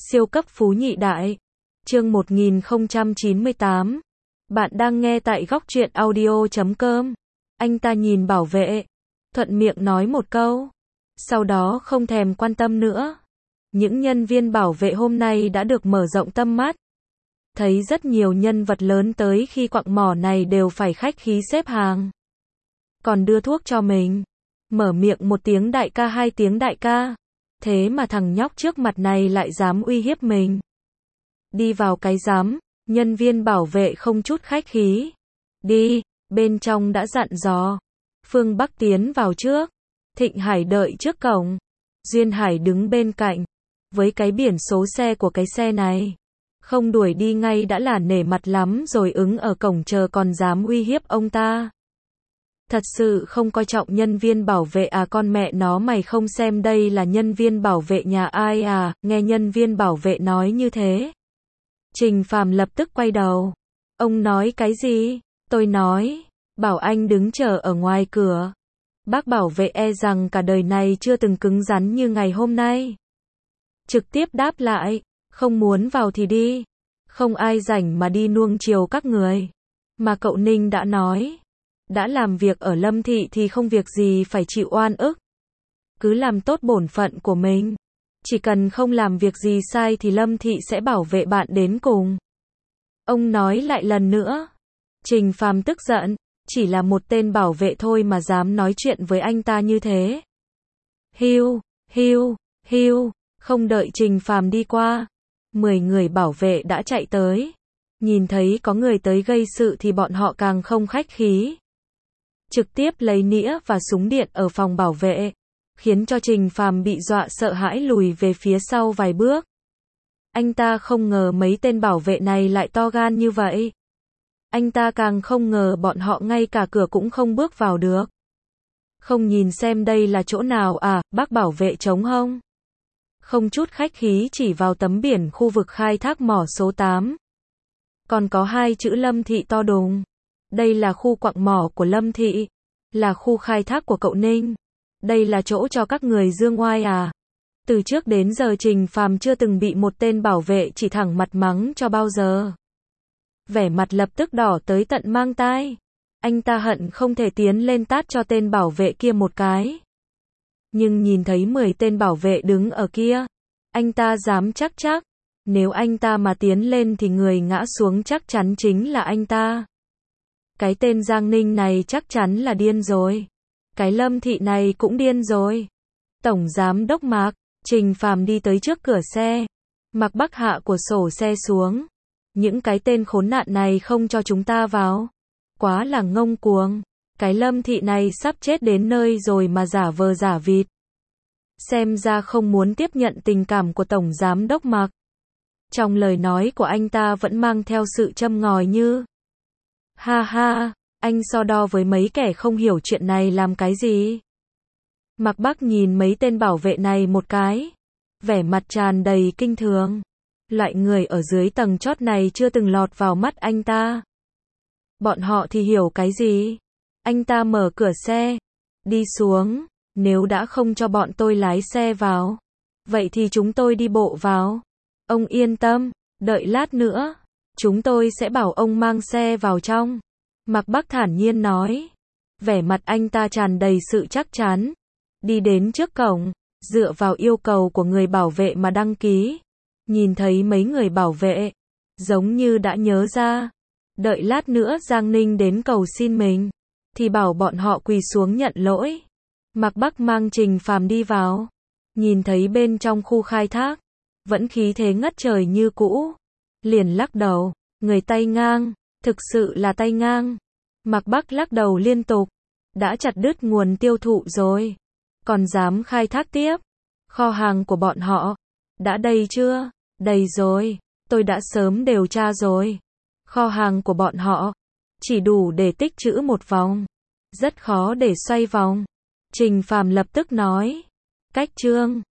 Siêu cấp phú nhị đại. Chương 1098. Bạn đang nghe tại góc truyện audio.com. Anh ta nhìn bảo vệ, thuận miệng nói một câu, sau đó không thèm quan tâm nữa. Những nhân viên bảo vệ hôm nay đã được mở rộng tâm mắt. Thấy rất nhiều nhân vật lớn tới khi quặng mỏ này đều phải khách khí xếp hàng. Còn đưa thuốc cho mình. Mở miệng một tiếng đại ca, hai tiếng đại ca. Thế mà thằng nhóc trước mặt này lại dám uy hiếp mình. Đi vào cái dám, nhân viên bảo vệ không chút khách khí. Đi, bên trong đã dặn dò. Phương Bắc tiến vào trước. Thịnh Hải đợi trước cổng. Duyên Hải đứng bên cạnh. Với cái biển số xe của cái xe này. Không đuổi đi ngay đã là nể mặt lắm rồi, ứng ở cổng chờ còn dám uy hiếp ông ta. Thật sự không coi trọng nhân viên bảo vệ à? Con mẹ nó, mày không xem đây là nhân viên bảo vệ nhà ai à? Nghe nhân viên bảo vệ nói như thế, Trình Phàm lập tức quay đầu. Ông nói cái gì? Tôi nói, bảo anh đứng chờ ở ngoài cửa. Bác bảo vệ e rằng cả đời này chưa từng cứng rắn như ngày hôm nay. Trực tiếp đáp lại, không muốn vào thì đi. Không ai rảnh mà đi nuông chiều các người. Mà cậu Ninh đã nói, đã làm việc ở Lâm Thị thì không việc gì phải chịu oan ức. Cứ làm tốt bổn phận của mình. Chỉ cần không làm việc gì sai thì Lâm Thị sẽ bảo vệ bạn đến cùng. Ông nói lại lần nữa. Trình Phàm tức giận, chỉ là một tên bảo vệ thôi mà dám nói chuyện với anh ta như thế. Hiu, hiu, hiu, không đợi Trình Phàm đi qua, 10 người bảo vệ đã chạy tới. Nhìn thấy có người tới gây sự thì bọn họ càng không khách khí. Trực tiếp lấy nĩa và súng điện ở phòng bảo vệ, khiến cho Trình Phàm bị dọa sợ hãi lùi về phía sau vài bước. Anh ta không ngờ mấy tên bảo vệ này lại to gan như vậy. Anh ta càng không ngờ bọn họ ngay cả cửa cũng không bước vào được. Không nhìn xem đây là chỗ nào à? Bác bảo vệ trống hông? Không chút khách khí chỉ vào tấm biển khu vực khai thác mỏ số 8. Còn có 2 chữ Lâm Thị to đùng. Đây là khu quặng mỏ của Lâm Thị, là khu khai thác của cậu Ninh. Đây là chỗ cho các người dương oai à? Từ trước đến giờ Trình Phàm chưa từng bị một tên bảo vệ chỉ thẳng mặt mắng cho bao giờ. Vẻ mặt lập tức đỏ tới tận mang tai. Anh ta hận không thể tiến lên tát cho tên bảo vệ kia một cái. Nhưng nhìn thấy 10 tên bảo vệ đứng ở kia, anh ta dám chắc, nếu anh ta mà tiến lên thì người ngã xuống chắc chắn chính là anh ta. Cái tên Giang Ninh này chắc chắn là điên rồi. Cái Lâm Thị này cũng điên rồi. Tổng giám đốc Mạc. Trình Phàm đi tới trước cửa xe. Mạc Bắc hạ của sổ xe xuống. Những cái tên khốn nạn này không cho chúng ta vào. Quá là ngông cuồng. Cái Lâm Thị này sắp chết đến nơi rồi mà giả vờ giả vịt. Xem ra không muốn tiếp nhận tình cảm của Tổng Giám đốc Mạc. Trong lời nói của anh ta vẫn mang theo sự châm ngòi như: ha ha, anh so đo với mấy kẻ không hiểu chuyện này làm cái gì? Mạc Bắc nhìn mấy tên bảo vệ này một cái. Vẻ mặt tràn đầy kinh thường. Loại người ở dưới tầng chót này chưa từng lọt vào mắt anh ta. Bọn họ thì hiểu cái gì? Anh ta mở cửa xe. Đi xuống. Nếu đã không cho bọn tôi lái xe vào, vậy thì chúng tôi đi bộ vào. Ông yên tâm, đợi lát nữa, chúng tôi sẽ bảo ông mang xe vào trong. Mạc Bắc thản nhiên nói. Vẻ mặt anh ta tràn đầy sự chắc chắn. Đi đến trước cổng, dựa vào yêu cầu của người bảo vệ mà đăng ký. Nhìn thấy mấy người bảo vệ, giống như đã nhớ ra. Đợi lát nữa Giang Ninh đến cầu xin mình, thì bảo bọn họ quỳ xuống nhận lỗi. Mạc Bắc mang Trình Phàm đi vào. Nhìn thấy bên trong khu khai thác, vẫn khí thế ngất trời như cũ. Liền lắc đầu, người tay ngang, thực sự là tay ngang. Mạc Bắc lắc đầu liên tục. Đã chặt đứt nguồn tiêu thụ rồi, còn dám khai thác tiếp. Kho hàng của bọn họ đã đầy chưa? Đầy rồi, tôi đã sớm điều tra rồi. Kho hàng của bọn họ chỉ đủ để tích trữ một vòng, rất khó để xoay vòng. Trình Phàm lập tức nói. Cách trương,